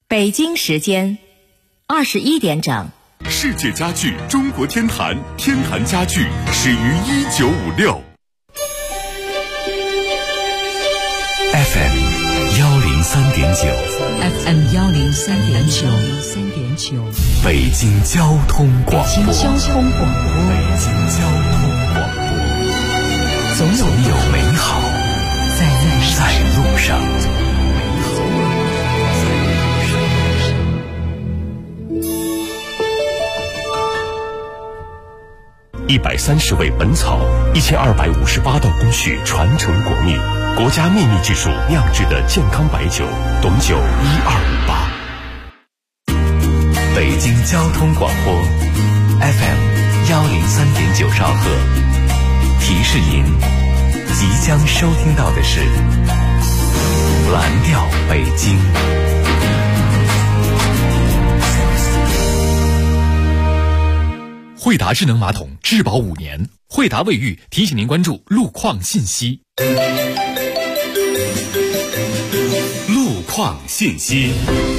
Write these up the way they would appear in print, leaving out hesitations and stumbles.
北京时间21点整。 世界家具中国天坛，天坛家具始于1956。 FM 103.9 FM 103.9 北京交通广播。 北京交通广播，总有美好在路上。130味本草，1258道工序传承国秘，国家秘密技术酿制的健康白酒，董酒1258。北京交通广播 FM 103.9兆赫，提示您即将收听到的是蓝调北京。 惠达智能马桶质保5年，惠达卫浴提醒您关注路况信息。 路况信息。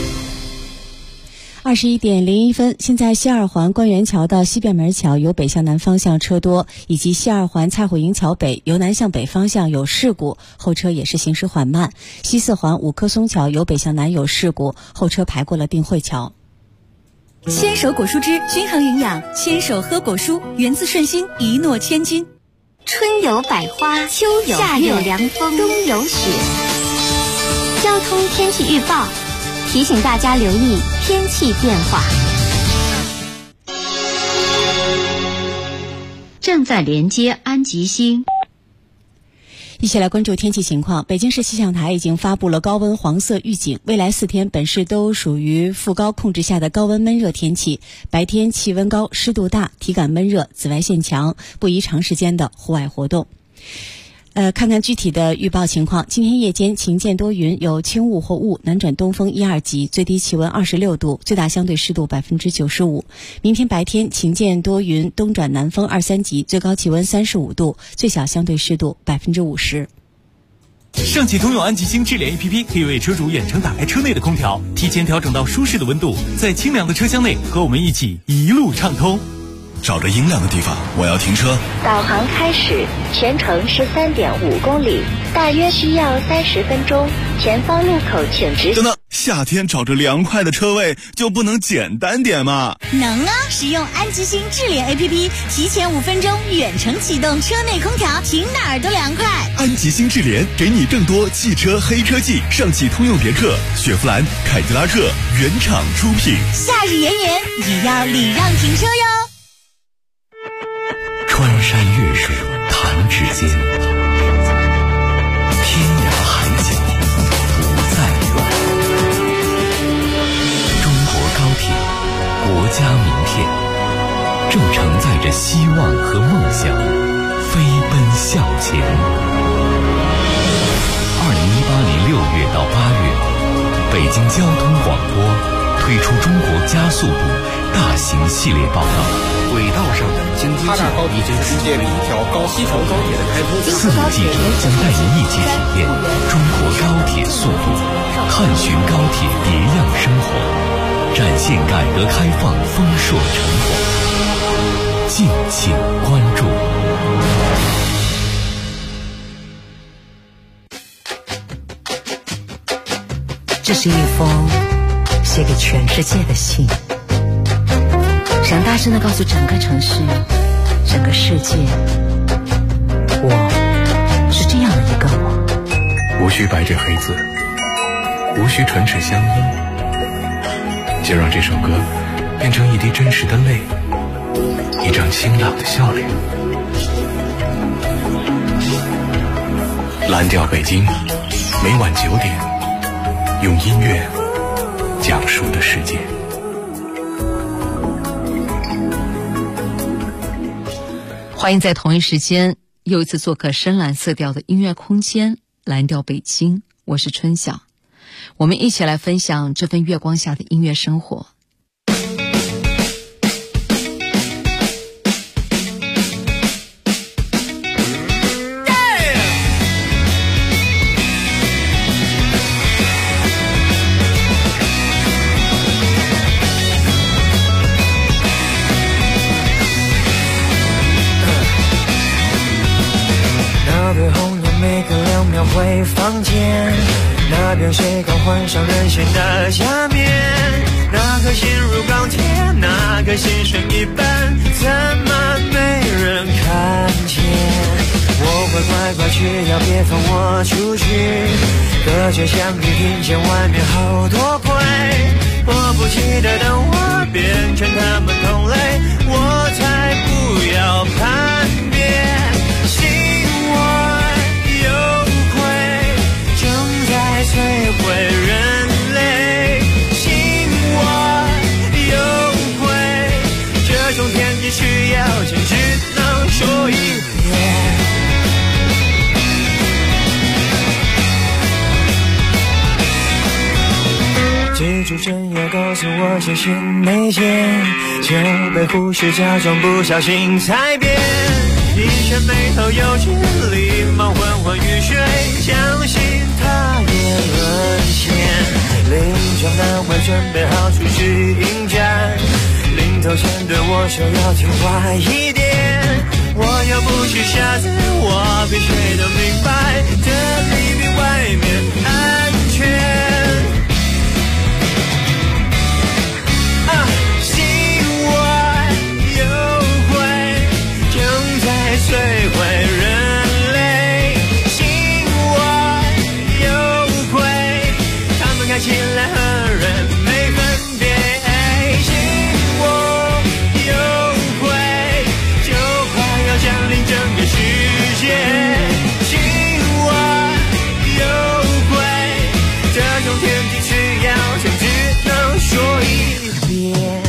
21点01分，现在西二环官园桥到西便门桥由北向南方向车多，以及西二环蔡虎营桥北由南向北方向有事故，后车也是行驶缓慢。西四环五棵松桥由北向南有事故，后车排过了定慧桥。 牵手果蔬汁均衡营养，牵手喝果蔬，源自顺心，一诺千金。 春有百花，秋有夏有凉风，冬有雪。交通天气预报提醒大家留意天气变化。 正在连接安吉星。 一起来关注天气情况。北京市气象台已经发布了高温黄色预警，未来4天本市都属于副高控制下的高温闷热天气，白天气温高，湿度大，体感闷热，紫外线强，不宜长时间的户外活动。看看具体的预报情况。今天夜间晴间多云，有轻雾或雾，南转东风1、2级，最低气温26度，最大相对湿度95%。明天白天晴间多云，东转南风2、3级，最高气温35度，最小相对湿度50%。 上汽通用安吉星智联 APP 可以为车主远程打开车内的空调，提前调整到舒适的温度，在清凉的车厢内和我们一起一路畅通。 找着阴凉的地方，我要停车。 导航开始，全程13.5公里，大约需要30分钟。前方路口请直。 等等，夏天找着凉快的车位就不能简单点吗？ 能啊！使用安吉星智联 APP， 提前5分钟远程启动车内空调，停哪儿都凉快。 安吉星智联给你更多汽车黑科技，上汽通用别克、雪佛兰、凯迪拉克原厂出品。 夏日炎炎也要礼让停车哟。 穿山越水弹指间，天涯海角不再远。中国高铁，国家名片，正承载着希望和梦想，飞奔向前。2018年6月到8月，北京交通广播推出中国加速度大型系列报道。 轨道上的经济计划已经实现了一条西成高铁的开通。 4名记者将带您一起体验中国高铁速度，探寻高铁别样生活，展现改革开放丰硕成果。敬请关注。 这是一封写给全世界的信，想大声地告诉整个城市，整个世界，我是这样的一个我。 无需白纸黑字，无需唇齿相依，就让这首歌变成一滴真实的泪，一张清朗的笑脸。蓝调北京，每晚9点，用音乐讲述的世界。 欢迎在同一时间又一次做客深蓝色调的音乐空间，蓝调北京，我是春晓。我们一起来分享这份月光下的音乐生活。 有谁敢换上任性的假面？哪颗心如钢铁，哪颗心剩一半，怎么没人看见？我会乖乖去，要别放我出去，隔着墙壁听见外面好多鬼。迫不及待等我变成他们同类，我才不要叛变。心怀有愧，正在摧毁人类。心怀有愧，这种天地需要钱，只能说一遍。记住真要告诉我谢谢没见，就被忽视，假装不小心踩扁。一圈眉头有距离，忙昏昏欲睡，相信他也沦陷。临场难为，准备好出去迎战，临头前对我说要听话一点。我又不是傻子，我比谁都明白，这里比外面安全。摧毁人类，心怀有愧，他们看起来和人没分别。心我有愧，就快要降临整个世界。心怀有愧，这种天地需要钱，只能说一遍。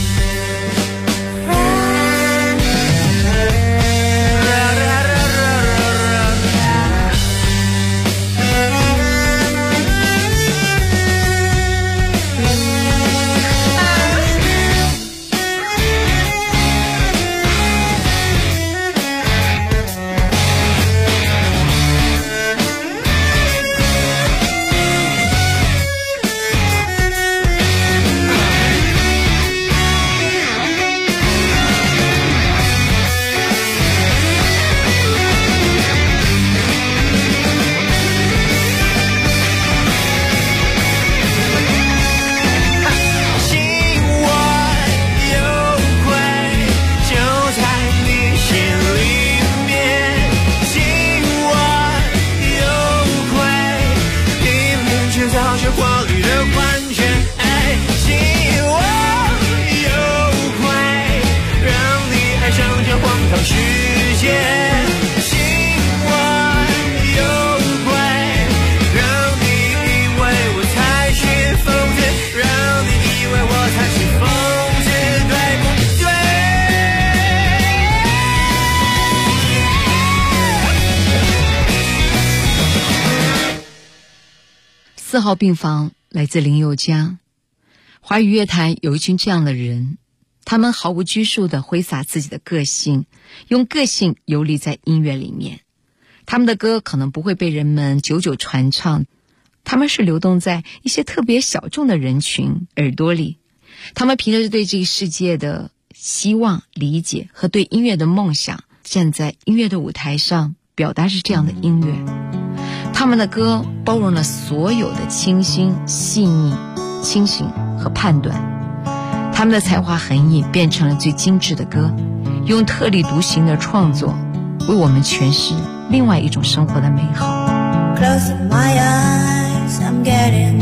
4号病房来自林宥嘉。华语乐坛有一群这样的人，他们毫无拘束地挥洒自己的个性，用个性游离在音乐里面。他们的歌可能不会被人们久久传唱，他们是流动在一些特别小众的人群耳朵里。他们凭着对这个世界的希望、理解和对音乐的梦想，站在音乐的舞台上，表达是这样的音乐。他们的歌包容了所有的清新、细腻、清醒和判断。他们的才华横溢，变成了最精致的歌，用特立独行的创作，为我们诠释另外一种生活的美好。 Closing my eyes, I'm getting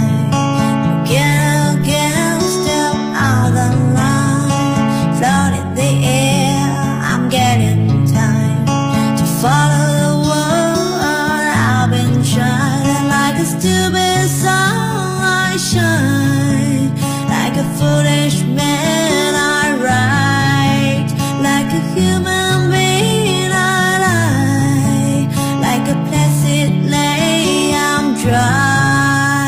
high. Again, step out of line. Float in the air, I'm getting tired to follow the world. I've been shining like a stupid song. I shine like a foolish man. I write like a human being. I lie like a placid lay. I'm dry.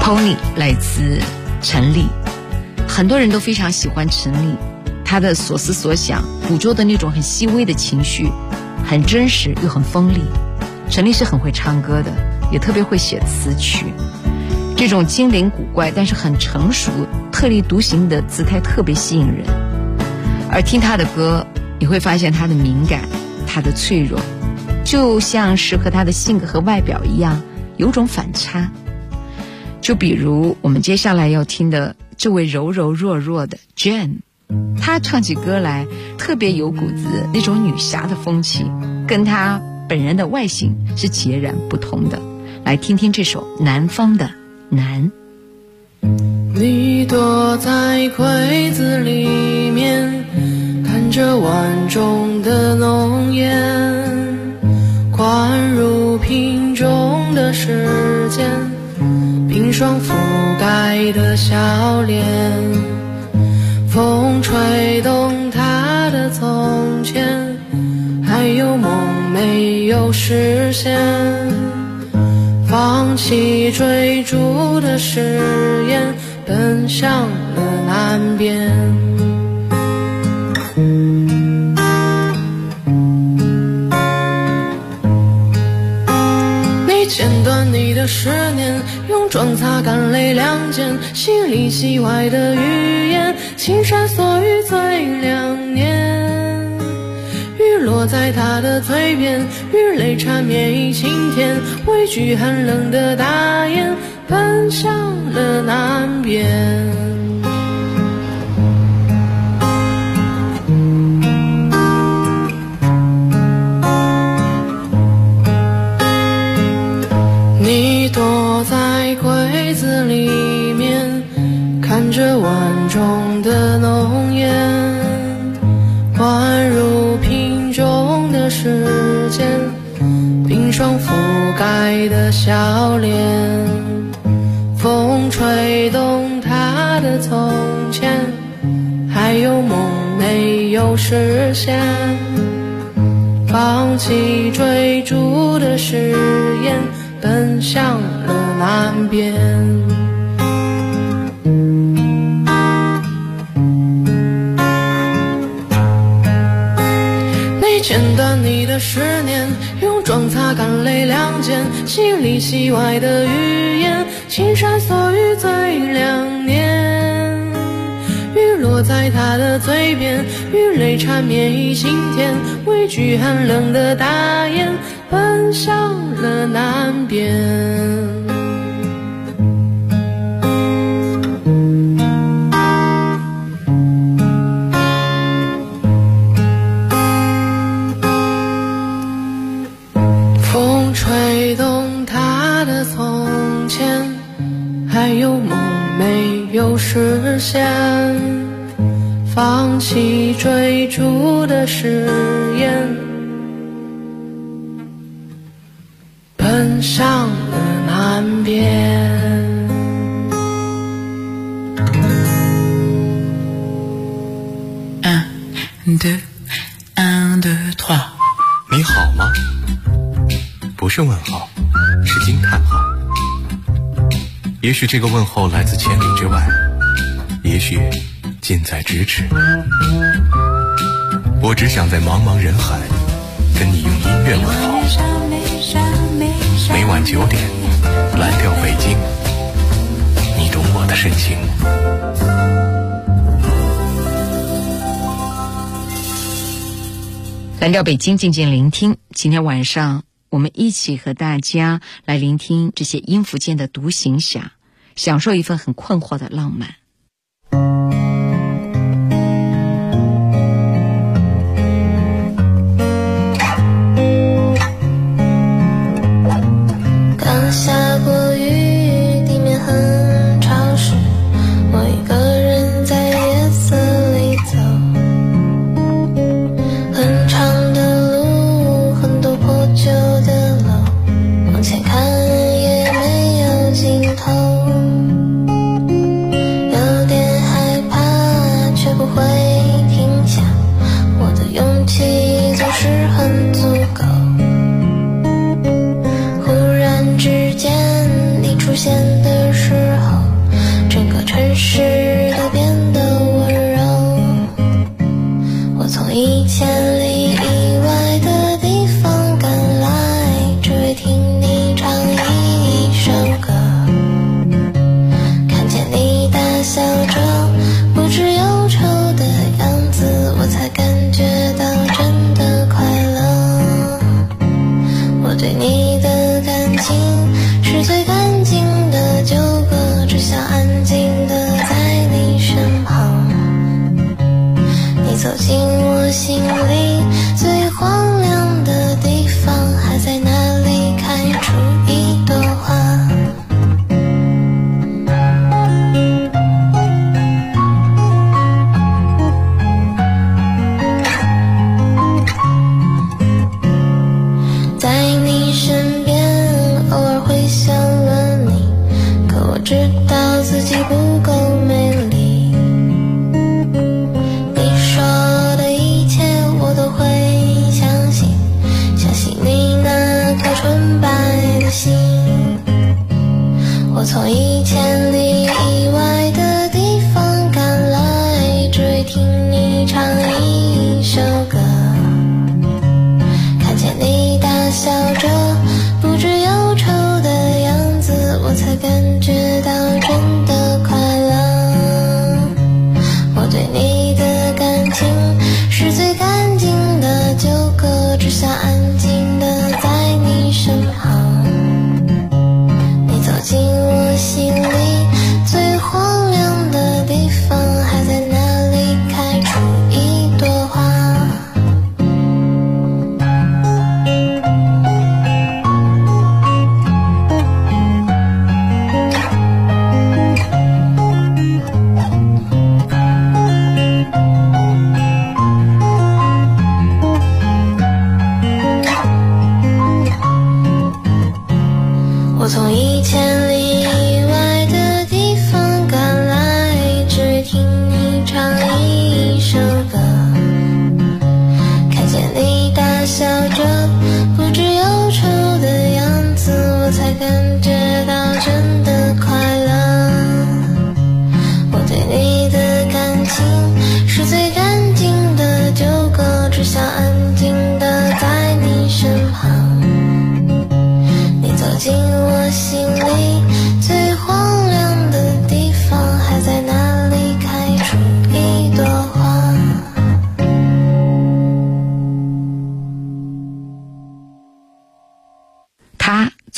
Pony 来自陈粒，很多人都非常喜欢陈粒，他的所思所想捕捉的那种很细微的情绪，很真实又很锋利。陈粒是很会唱歌的，也特别会写词曲，这种精灵古怪但是很成熟、特立独行的姿态特别吸引人。而听他的歌，你会发现他的敏感，他的脆弱，就像是和他的性格和外表一样，有种反差。就比如我们接下来要听的这位柔柔弱弱的 Jane， 她唱起歌来特别有股子那种女侠的风气，跟她本人的外形是截然不同的。来听听这首南方的南。 你躲在柜子里面，看着碗中的浓烟，灌入瓶中的时间，冰霜覆盖的笑脸，风吹动他的从前，还有梦没有实现，放弃追逐的誓言，奔向了南边。你剪断你的思念，用妆擦干泪两肩，心里戏外的语言，青山锁于最两年。雨落在他的嘴边，雨泪缠绵于晴天，畏惧寒冷的大雁，奔向了南边。你躲在柜子里面，看着碗中的浓烟，灌入瓶中的时间，冰霜覆盖的笑脸，风吹动他的从前，还有梦没有实现，放弃追逐的誓言，奔向了南边。你剪断你的思念，用妆擦干泪两肩，心里戏外的语言，青山锁于最两年。雨落在他的嘴边，雨泪缠绵于晴天，畏惧寒冷的大雁，奔向了南边。风吹动他的从前，还有梦没有实现，放弃追逐的誓言，奔向了南边。 你好吗？不是问号，是惊叹号。也许这个问候来自千里之外，也许近在咫尺。我只想在茫茫人海跟你用音乐问候。每晚9点，蓝调北京，你懂我的深情。 蓝调北京，静静聆听。今天晚上我们一起和大家来聆听这些音符间的独行侠，享受一份很困惑的浪漫。 刚下过雨，地面很潮湿，我一个人在夜色里走，很长的路，很多破旧的楼，往前看也没有尽头，有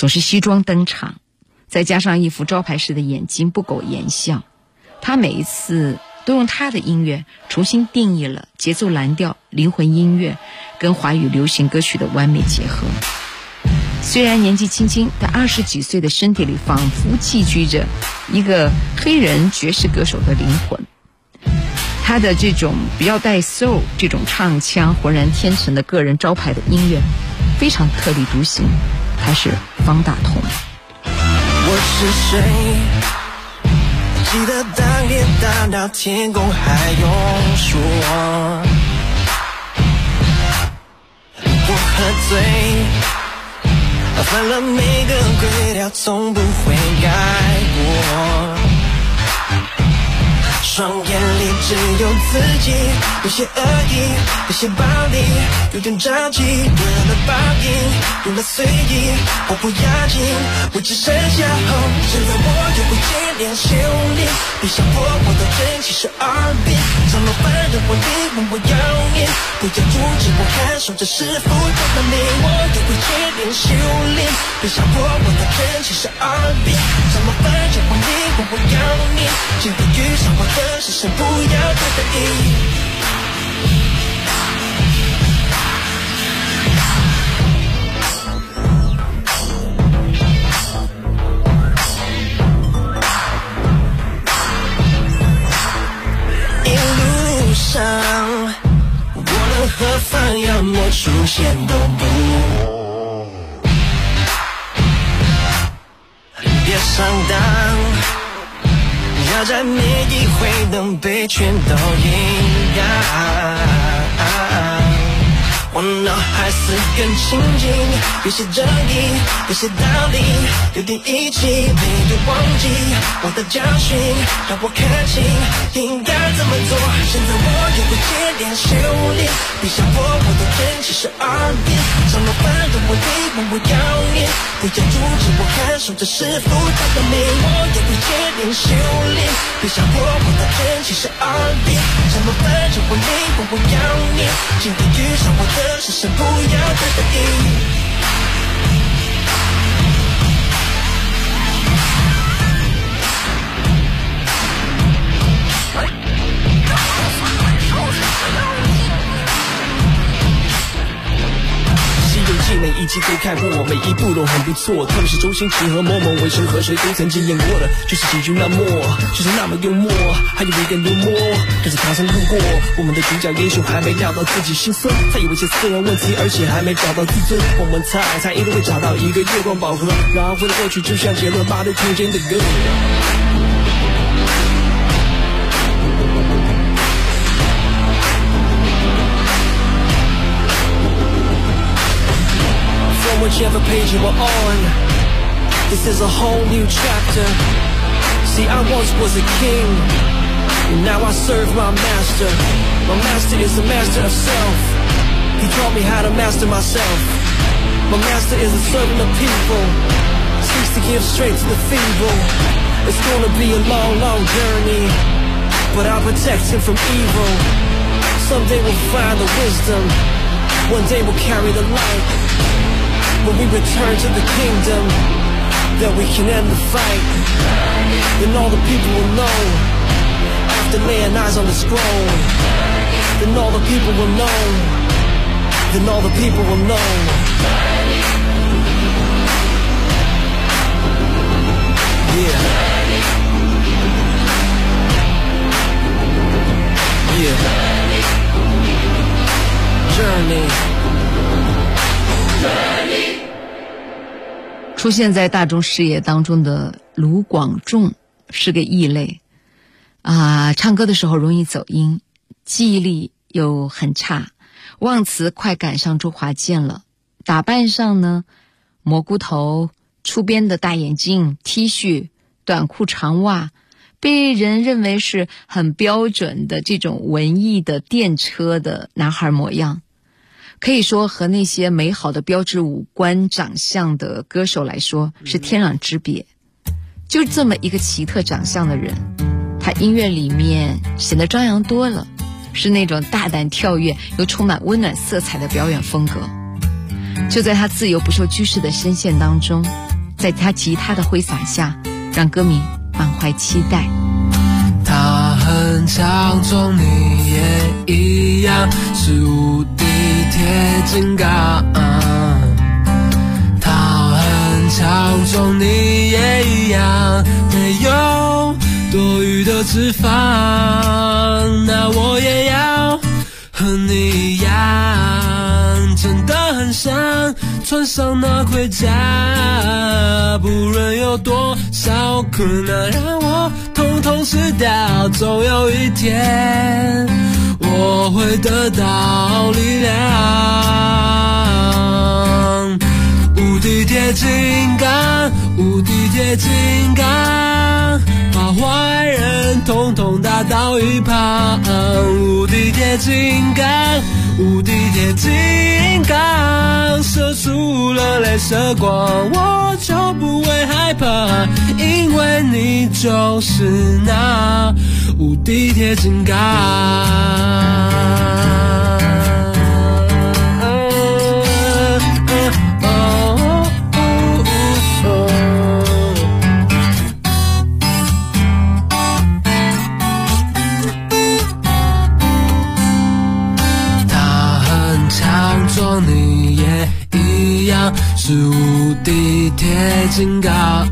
总是西装登场，再加上一副招牌式的眼睛，不苟言笑。他每一次都用他的音乐重新定义了节奏蓝调、灵魂音乐跟华语流行歌曲的完美结合。虽然年纪轻轻，但20几岁的身体里仿佛寄居着一个黑人爵士歌手的灵魂。他的这种比较带 soul 这种唱腔，浑然天成的个人招牌的音乐非常特立独行。他是方大同。 我是谁？记得当天大到天空还用说我喝醉，犯了每个规条，从不会改过。双眼里只有自己，有些恶意，有些暴力，有点着急，为了报应，用了随意，我不要紧，我只剩下后。现在我又会接连修理，别想破我的真其实R&B，怎么办？让我离问我要你，不要阻止我看守着师傅的能力。我又会接连修理，别想破我的真其实R&B，怎么办？让我离问我要你，今天遇上我的是谁？不要太在意。一路上，无论何方，要么出现都不。别上当。要在每一回能被全都应该。我脑海似更清净，有些正义，有些道理，有点义气，没有忘记我的教训，让我看清应该怎么做。现在我也会接连修理，别想破我的真其实R&B，怎么办？让我离问我要你，不要阻止我看守着师傅的能力。我也会接连修理，别想破我的真其实R&B，怎么办？让我离问我要你，今天遇上我的是谁？不要太在意。每一集都看过，每一部都很不错。特别是周星驰和某某为生和谁都曾经演过的，就是喜剧那么，就是那么幽默，还有一点幽默。可是常常路过，我们的主角也许还没料到自己心酸，他有一些私人问题，而且还没找到自尊。我们猜一定会找到一个月光宝盒，然后回到过去，就像杰伦8对空间的歌。Whichever page you are on, this is a whole new chapter. See, I once was a king, and now I serve my master. My master is the master of self. He taught me how to master myself. My master is a servant of people, seeks to give strength to the feeble. It's gonna be a long, long journey, but I'll protect him from evil. Someday we'll find the wisdom, one day we'll carry the light.When we return to the kingdom, then we can end the fight. Then all the people will know, after laying eyes on the scroll. Then all the people will know, then all the people will know. Yeah. Yeah. Journey. 出现在大众视野当中的卢广仲是个异类啊，唱歌的时候容易走音，记忆力又很差，忘词快赶上周华健了。打扮上呢，蘑菇头、粗边的大眼镜、T 恤、短裤长袜，被人认为是很标准的这种文艺的电车的男孩模样。可以说和那些美好的标志五官长相的歌手来说是天壤之别。就这么一个奇特长相的人，他音乐里面显得张扬多了，是那种大胆跳跃又充满温暖色彩的表演风格。就在他自由不受拘束的声线当中， 在他吉他的挥洒下，让歌迷满怀期待。 他很强壮，你也一样，是无敌铁金刚。他很强壮，你也一样，没有多余的脂肪。那我也要和你一样，真的很想穿上那盔甲，不论有多少困难，让我统统吃掉。总有一天我会得到力量。无敌铁金刚，无敌铁金刚，把坏人统统打到一旁。无敌铁金刚，无敌铁金刚，射出了雷射光，我就不会害怕，因为你就是那无敌铁金刚。你也一样，是无敌铁金刚。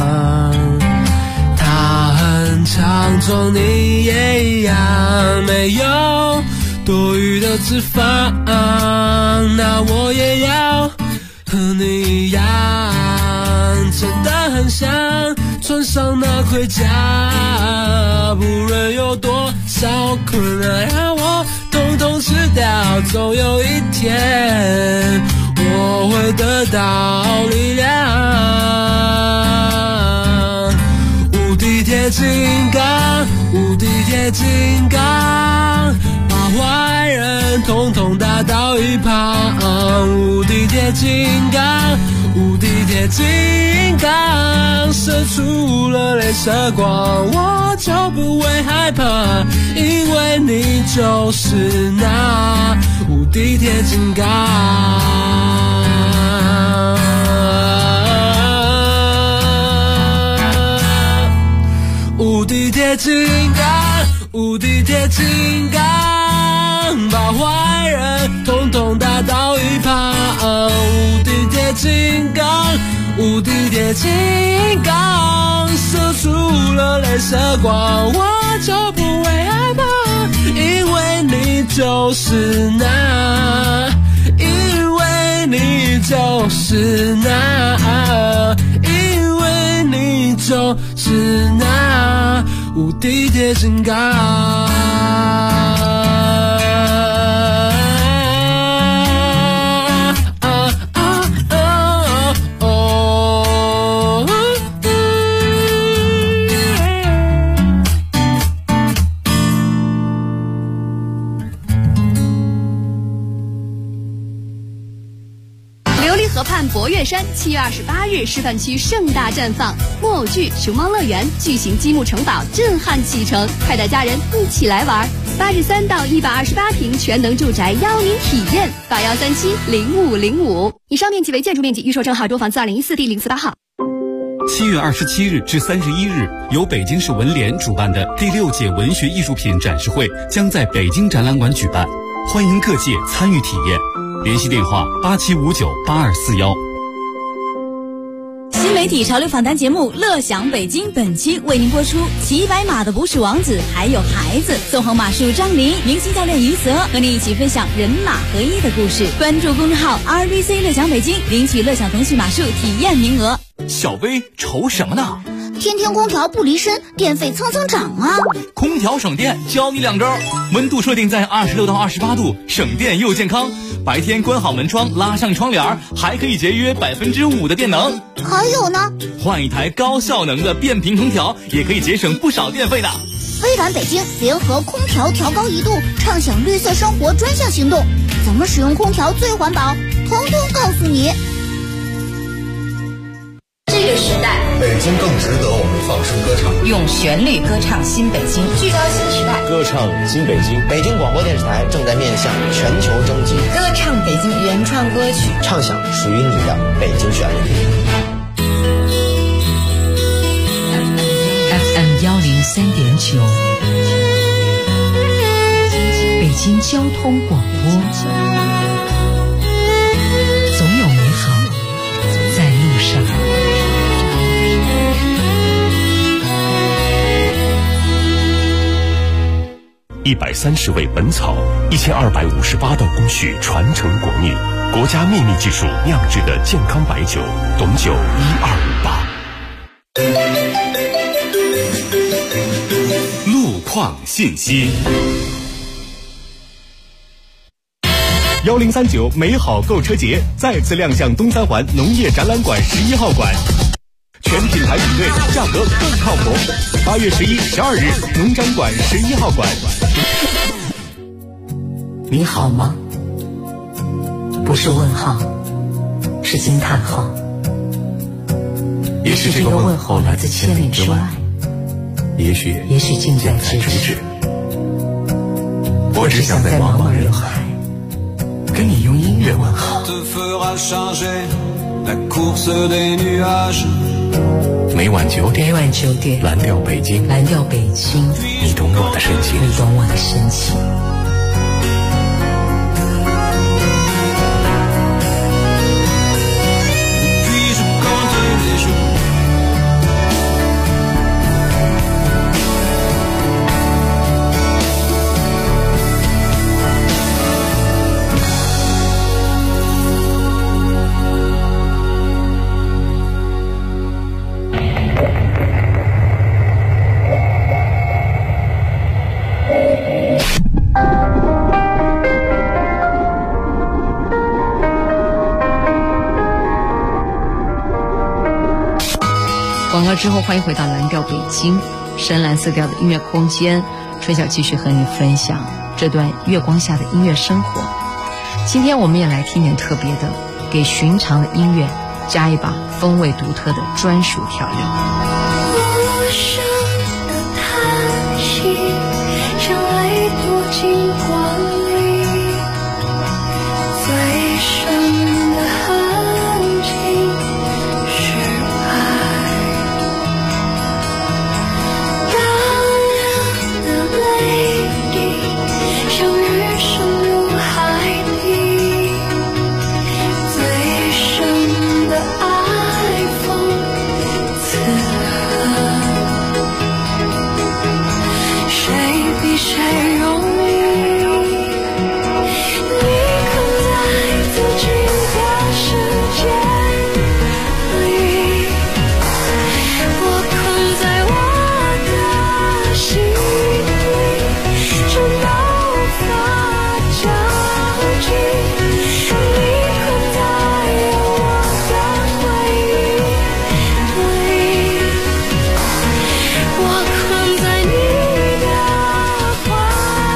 他很强壮，你也一样，没有多余的脂肪。那我也要和你一样，真的很想穿上那盔甲，不论有多少困难，让我统统吃掉。总有一天我会得到力量。无敌铁金刚，无敌铁金刚，把坏人统统打到一旁。无敌铁金刚，无敌铁金刚，射出了雷射光，我就不会害怕，因为你就是那无敌铁金刚。无敌铁金刚，无敌铁金刚，把坏人统统打到一旁。无敌铁金刚，无敌铁金刚，射出了雷射光，我就不会害怕，因为你就是那，因为你就是那，因为你就是那无敌铁金刚。 河畔博岳山7月28日示范区盛大绽放，木偶剧《熊猫乐园》巨型积木城堡震撼启程，快带家人一起来玩。83到128平全能住宅邀您体验，81370505。以上面积为建筑面积，预售证号周房自2014第048号。 7月27日至31日，由北京市文联主办的第6届文学艺术品展示会将在北京展览馆举办，欢迎各界参与体验。联系电话87598241。 新媒体潮流访谈节目《乐享北京》本期为您播出：骑白马的不是王子，还有孩子。纵横马术张琳，明星教练于泽和你一起分享人马合一的故事。关注公众号 RBC 乐享北京，领取乐享童趣马术体验名额。 小薇愁什么呢？ 天天空调不离身，电费蹭蹭涨啊！ 空调省电，教你2招：温度设定在26到28度，省电又健康。白天关好门窗，拉上窗帘，还可以节约5%的电能。 还有呢， 换一台高效能的变频空调，也可以节省不少电费的。 微软北京联合空调调高1度，畅享绿色生活专项行动，怎么使用空调最环保，统统告诉你。 这个时代， 北京更值得我们放声歌唱， 用旋律歌唱新北京， 聚焦新时代， 歌唱新北京。 北京广播电视台正在面向全球征集歌唱北京原创歌曲， 畅享属于你的北京旋律。 103.9，北京交通广播，总有美好在路上。 130味本草，1258道工序传承国秘，国家秘密技术酿制的健康白酒，董酒1258。 路况信息。 1039美好购车节再次亮相东三环农业展览馆11号馆，全品牌比对，价格更靠谱。8月11、12日，农展馆11号馆。 你好吗？不是问号，是惊叹号。 也许这个问候来自千里之外，也许近在咫尺。我只想在茫茫人海跟你用音乐问好。每晚9点，蓝调北京，你懂我的深情。 广告之后，欢迎回到蓝调北京，深蓝色调的音乐空间。春晓继续和你分享这段月光下的音乐生活。今天我们也来听点特别的，给寻常的音乐加一把风味独特的专属调料。 无声的叹息，像泪躲进光里，最深的痕迹是爱。大量的泪滴，像雨渗入海底，最深的爱风刺痕，谁比谁容易？你困在自己的世界里，我困在我的心里，却无法交集。你困在我的回忆里，我困在你的怀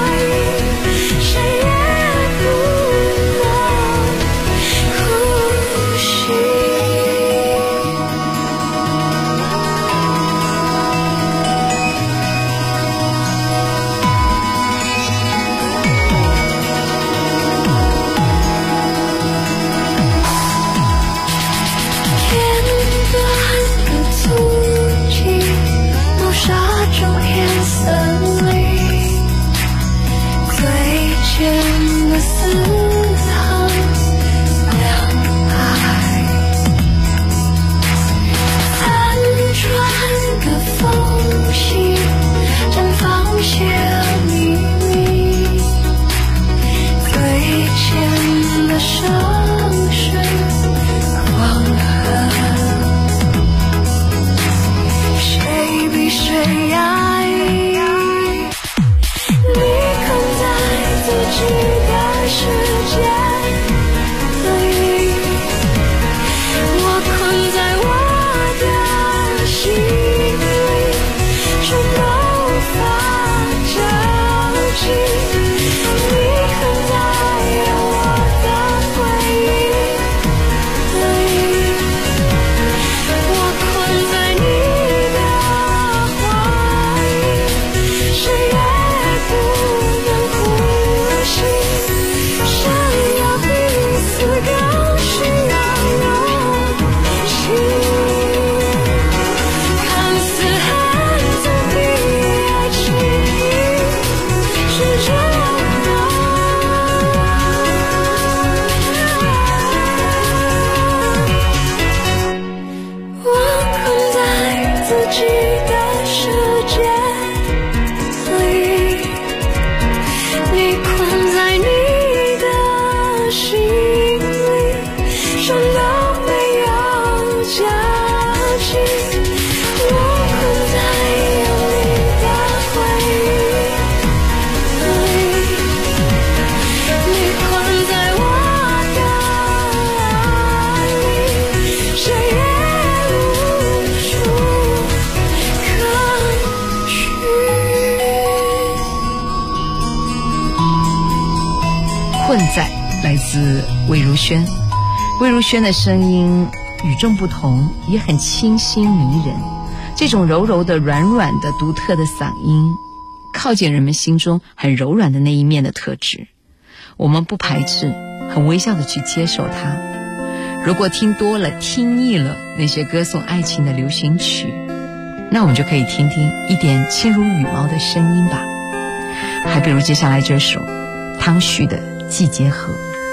混在来自魏如萱。魏如萱的声音与众不同，也很清新迷人。这种柔柔的、软软的、独特的嗓音，靠近人们心中很柔软的那一面的特质。我们不排斥，很微笑的去接受它。如果听多了、听腻了那些歌颂爱情的流行曲，那我们就可以听听一点轻如羽毛的声音吧。还不如接下来这首汤旭的《季节河》。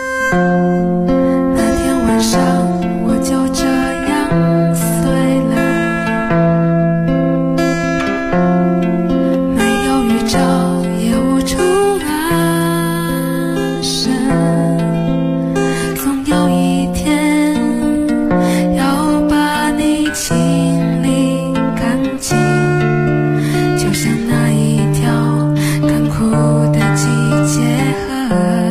那天晚上我就这样碎了，没有预兆也无处安身，总有一天要把你清理干净，就像那一条干枯的季节河。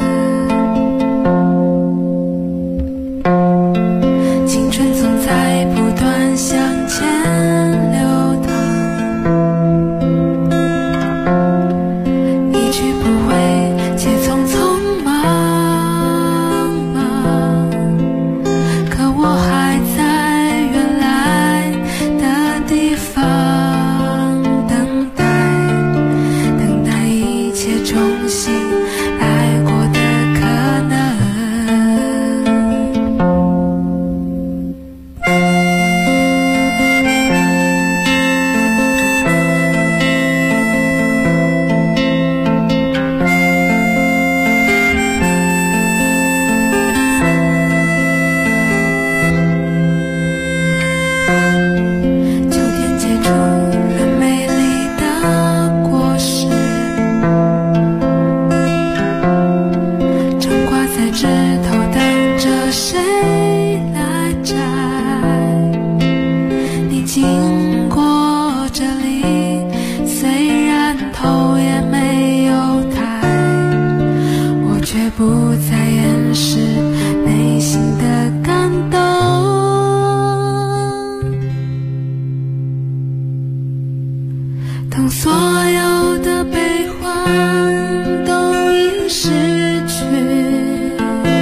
当所有的悲欢都已失去，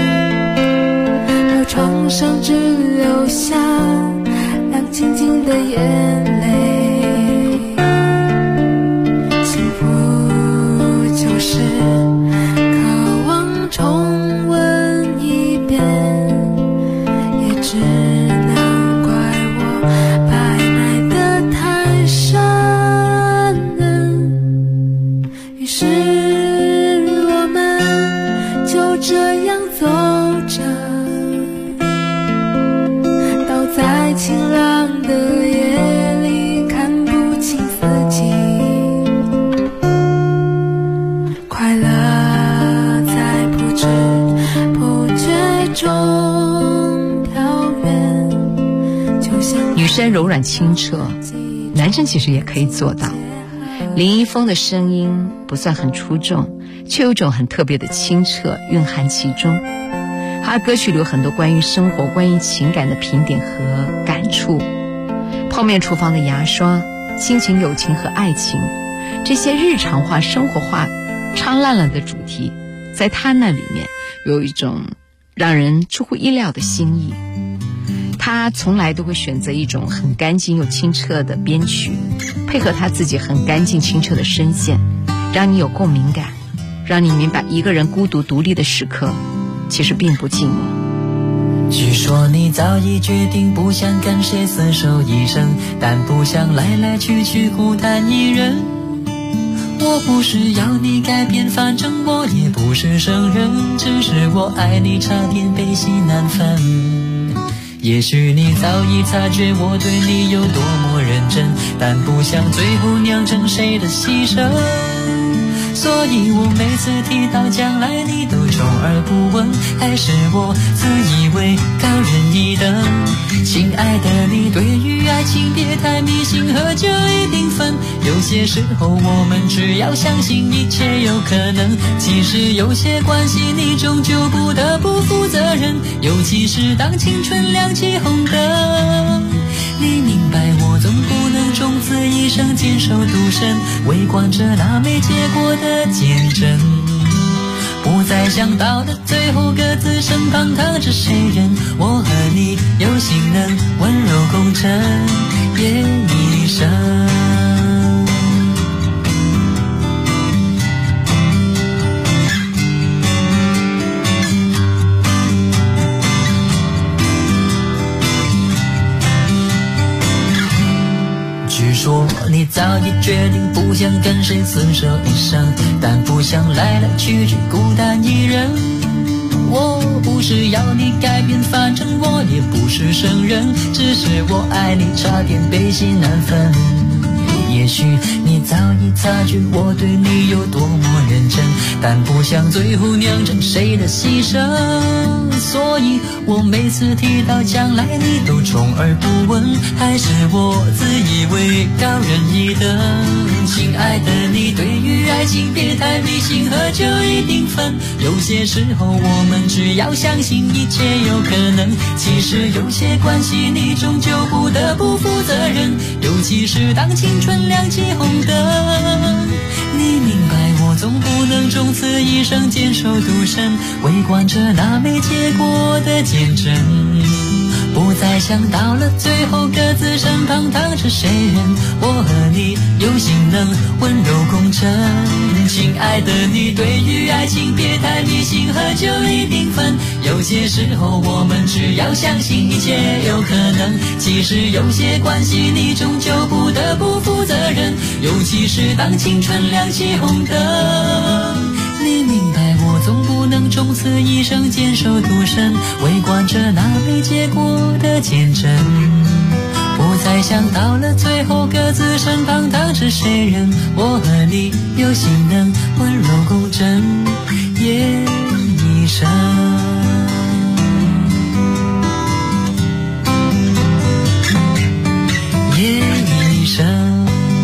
而床上只留下亮晶晶的眼泪，幸福就是渴望重温一遍，也只能怪我把爱埋得太深。于是我们就这样走着，倒在晴朗的夜里，看不清四季，快乐在不知不觉中飘远，就像女生柔软清澈，男生其实也可以做到。林一峰的声音不算很出众，却有种很特别的清澈蕴含其中。他的歌曲里有很多关于生活、关于情感的评点和感触。泡面厨房的牙刷、亲情、友情和爱情，这些日常化、生活化、唱烂了的主题，在他那里面有一种让人出乎意料的新意。他从来都会选择一种很干净又清澈的编曲，配合他自己很干净清澈的声线，让你有共鸣感，让你明白一个人孤独独立的时刻其实并不寂寞。 据说你早已决定不想跟谁厮守一生，但不想来来去去孤单一人。我不是要你改变，反正我也不是圣人，只是我爱你差点悲喜难分。也许你早已察觉我对你有多么认真，但不想最后酿成谁的牺牲。所以我每次提到将来你都充耳不闻，还是我自以为高人一等。亲爱的，你对于爱情别太迷信，喝酒一定分。有些时候我们只要相信一切有可能，其实有些关系你终究不得不负责任，尤其是当青春亮起红灯。你明白我总不能终此一生坚守独身，围观着那没结果的见证。 不再想到的最后各自身旁躺着谁人，我和你有心能温柔共枕夜一生。据说你早已决定不想跟谁厮守一生，但不想来来去去孤单一人。我不是要你改变，反正我也不是圣人，只是我爱你差点背信难分。也许你早已察觉我对你有多么认真，但不想最后酿成谁的牺牲，所以我每次提到将来你都充耳不闻，还是我自以为高人一等。亲爱的，你对于爱情别太迷信，喝酒一定分，有些时候我们只要相信一切有可能，其实有些关系你终究不得不负责任，尤其是当青春亮起红灯。你明白我总不能终此一生坚守独身，围观着那没结果的见证，不再想到了最后各自身旁躺着谁人，我和你有心能温柔共枕。亲爱的，你对于爱情别太迷信，喝酒一定分，有些时候我们只要相信一切有可能，其实有些关系你终究不得不负责任，尤其是当青春亮起红灯。你明白我总不能终此一生坚守独身，围观着那没结果的见证，不再想到了最后各自身旁躺着谁人，我和你有心能温柔共枕夜一生。夜一生。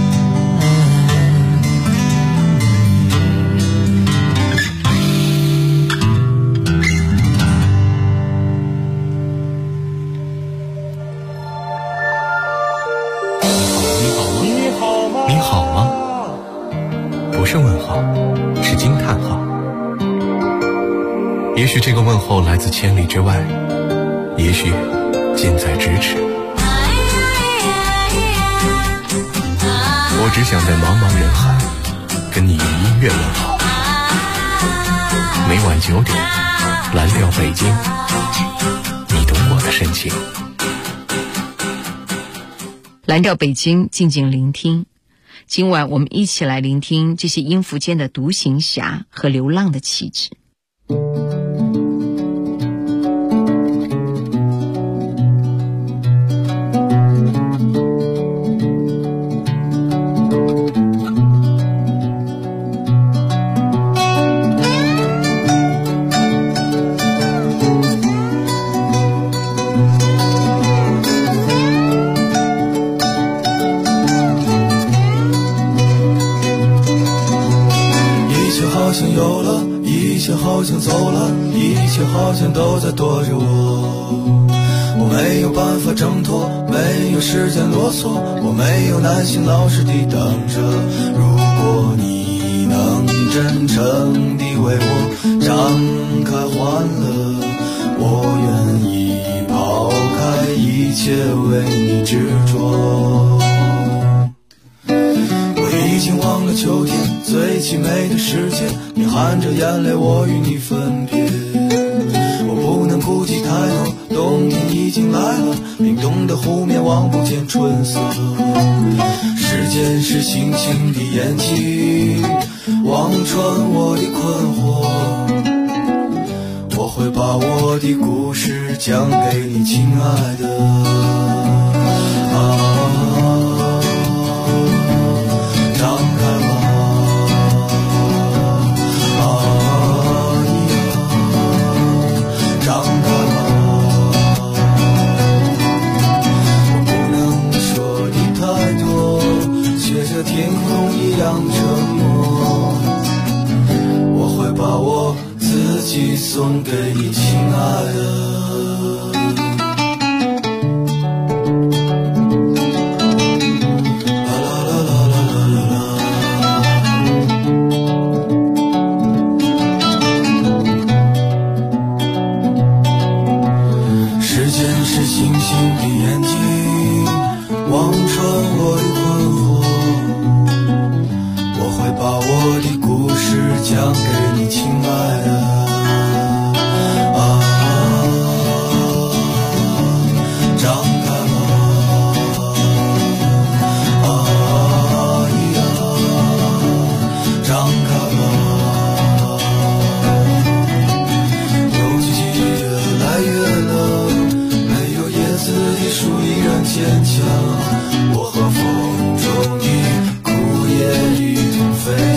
不是问号，是惊叹号。也许这个问候来自千里之外，也许近在咫尺。我只想在茫茫人海跟你用音乐问好。每晚9点，蓝调北京，你懂我的深情。 蓝调北京，静静聆听。今晚我们一起来聆听这些音符间的独行侠和流浪的气质。 好像走了，一切好像都在躲着我。我没有办法挣脱，没有时间啰嗦，我没有耐心老实地等着。如果你能真诚地为我张开欢乐，我愿意抛开一切为你执着。我已经忘了秋天最凄美的世界，你含着眼泪我与你分别。我不能顾及太多，冬天已经来了，冰冻的湖面望不见春色。时间是轻轻地眼睛望穿我的困惑，我会把我的故事讲给你，亲爱的。天空一样沉默，我会把我自己送给你，亲爱的。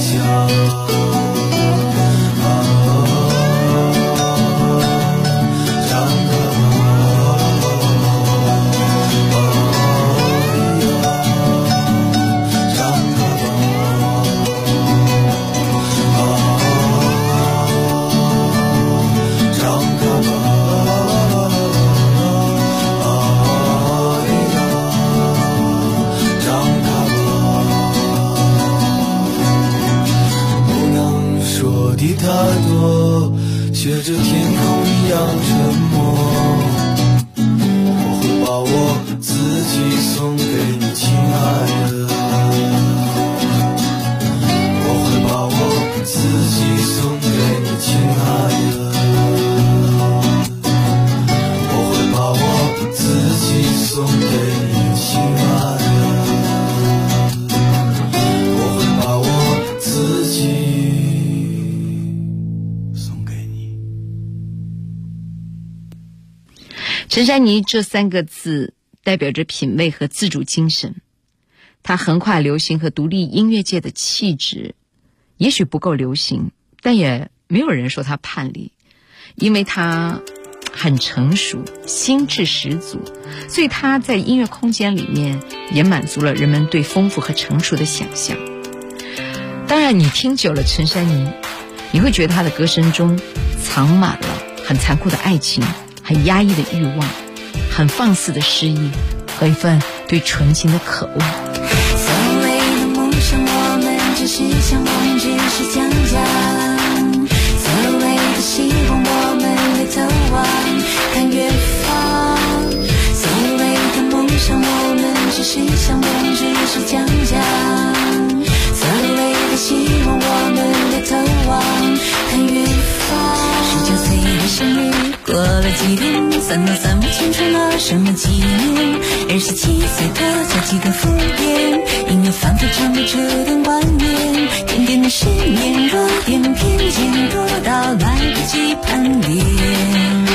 陈珊妮这3个字代表着品味和自主精神，她横跨流行和独立音乐界的气质也许不够流行，但也没有人说她叛逆，因为她很成熟，心智十足，所以她在音乐空间里面也满足了人们对丰富和成熟的想象。当然你听久了陈珊妮，你会觉得她的歌声中藏满了很残酷的爱情，很压抑的欲望，很放肆的诗意和一份对纯情的渴望。 所谓的梦想我们只是向往，只是想象，所谓的希望我们会走往看远方，所谓的梦想我们只是向往，只是想象，所谓的希望我们会走往看远方。19岁的生日过了几天，算都算不清楚了什么纪念。27岁的交际更敷衍，音乐反复唱不出的观念，点点的失眠，多点偏见，多到来不及盘点。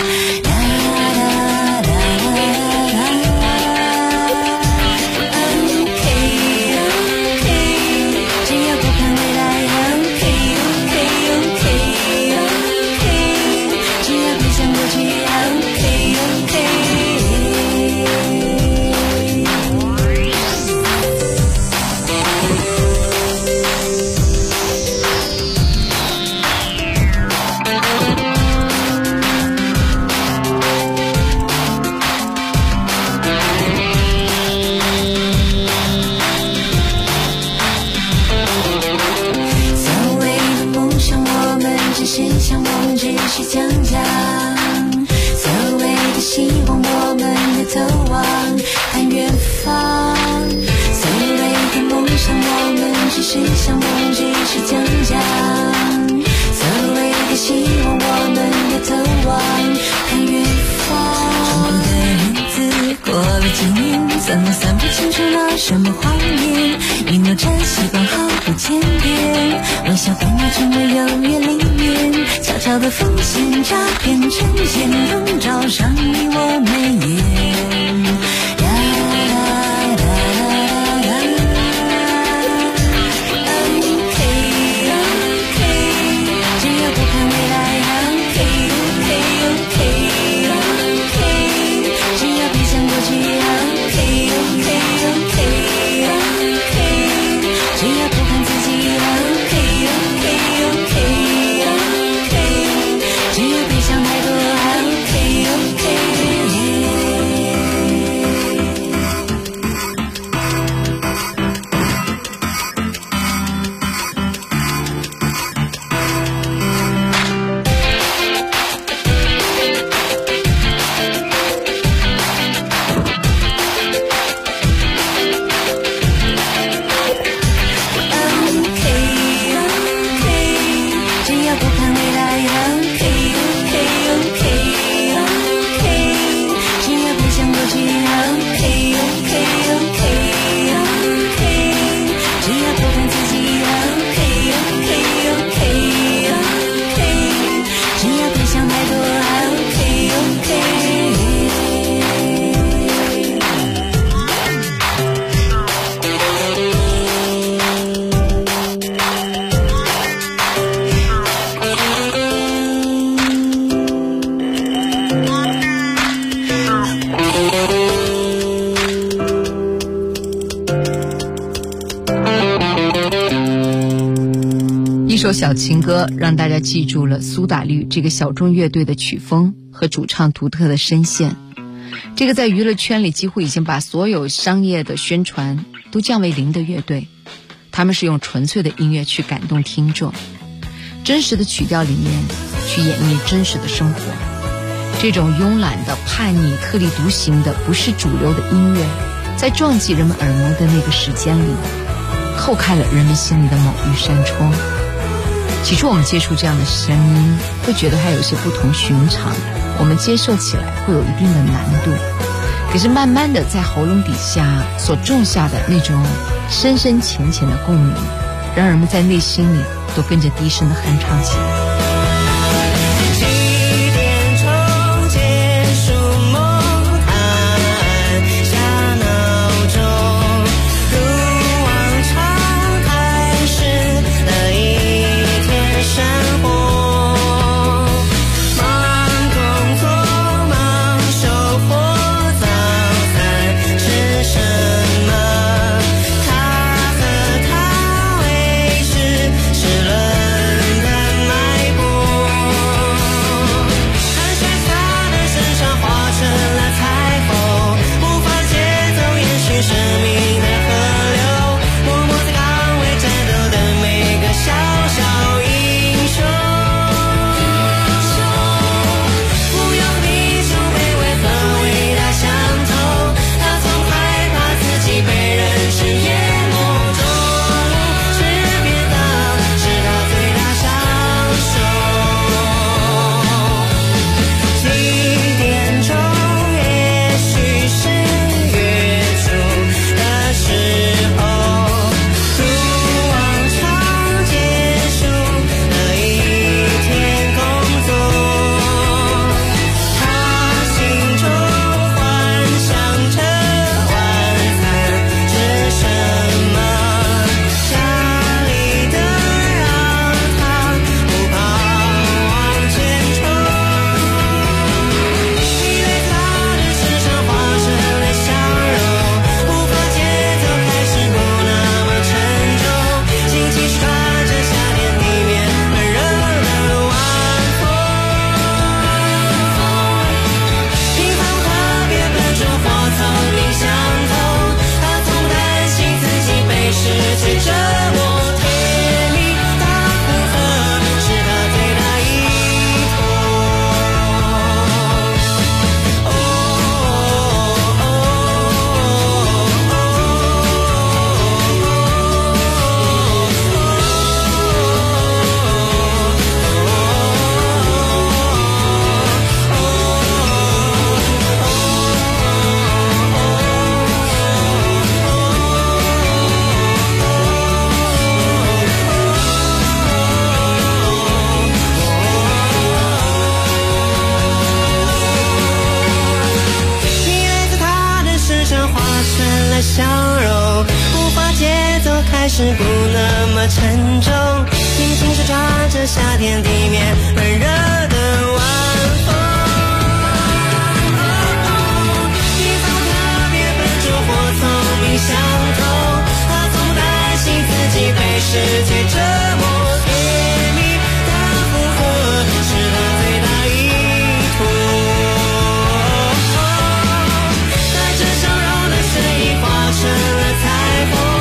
算不清楚了什么画面，运动着习惯毫不间断，微笑幻化成为优越里面，悄悄的风险诈骗成见，笼罩上你我眉眼。 一首小情歌让大家记住了苏打绿这个小众乐队的曲风和主唱独特的声线。这个在娱乐圈里几乎已经把所有商业的宣传都降为零的乐队，他们是用纯粹的音乐去感动听众，真实的曲调里面去演绎真实的生活。这种慵懒的、叛逆、特立独行的、不是主流的音乐，在撞击人们耳膜的那个时间里，透开了人们心里的某一扇窗。起初我们接触这样的声音，会觉得它有些不同寻常，我们接受起来会有一定的难度。可是慢慢的，在喉咙底下所种下的那种深深浅浅的共鸣，让人们在内心里都跟着低声的哼唱起来。 是不那么沉重，轻轻手抓着夏天地面温热的晚风，你从特别笨拙或聪明相同，他从不担心自己被世界折磨，甜蜜的负荷是他最大意图，带着笑容的身影化成了彩虹，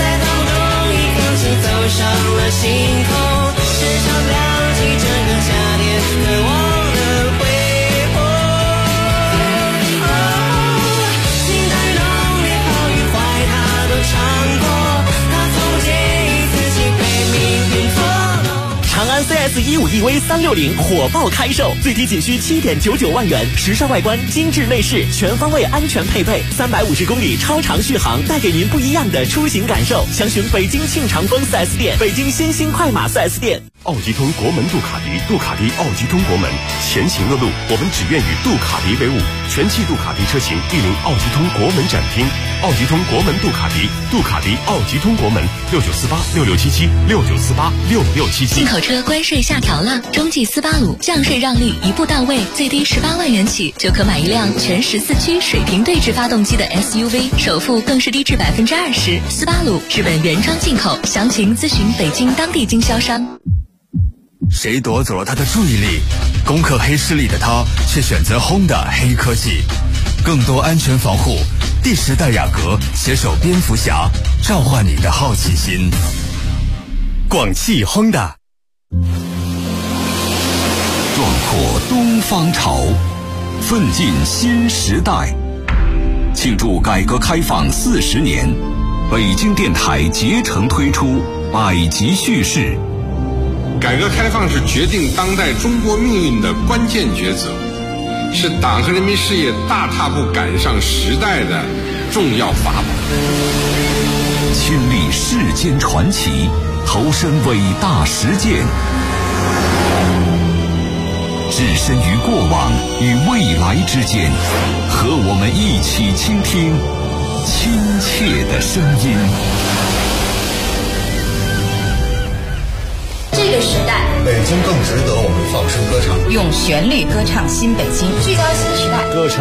走上了星空，时常亮起整个夏天难忘的辉煌。心在浓烈好与坏他都尝过，他从不介意自己被命运捉弄。 长安 CS15EV 360火爆开售，最低仅需7.99万元，时尚外观，精致内饰，全方位安全配备，350公里超长续航，带给您不一样的出行感受。详询北京庆长丰 4S 店、北京新兴快马 4S 店。 奥吉通国门杜卡迪，杜卡迪奥吉通国门，前行的路，我们只愿与杜卡迪为伍。全系杜卡迪车型莅临奥吉通国门展厅，奥吉通国门杜卡迪，杜卡迪奥吉通国门，69486677，69486677。 进口车关税下调了，中继斯巴鲁降税让利一步到位，最低18万元起就可买一辆全14驱水平对置发动机的 SUV， 首付更是低至20%。斯巴鲁日本原装进口，详情咨询北京当地经销商。 谁夺走了他的注意力？攻克黑势力的他却选择 Honda 黑科技，更多安全防护。第10代雅阁携手蝙蝠侠，召唤你的好奇心。广汽 Honda。 壮阔东方潮，奋进新时代。庆祝改革开放40年，北京电台竭诚推出百集叙事。 改革开放是决定当代中国命运的关键抉择，是党和人民事业大踏步赶上时代的重要法宝。 亲历世间传奇，投身伟大实践，置身于过往与未来之间，和我们一起倾听亲切的声音。 这个时代， 北京更值得我们放声歌唱， 用旋律歌唱新北京， 聚焦新时代， 歌唱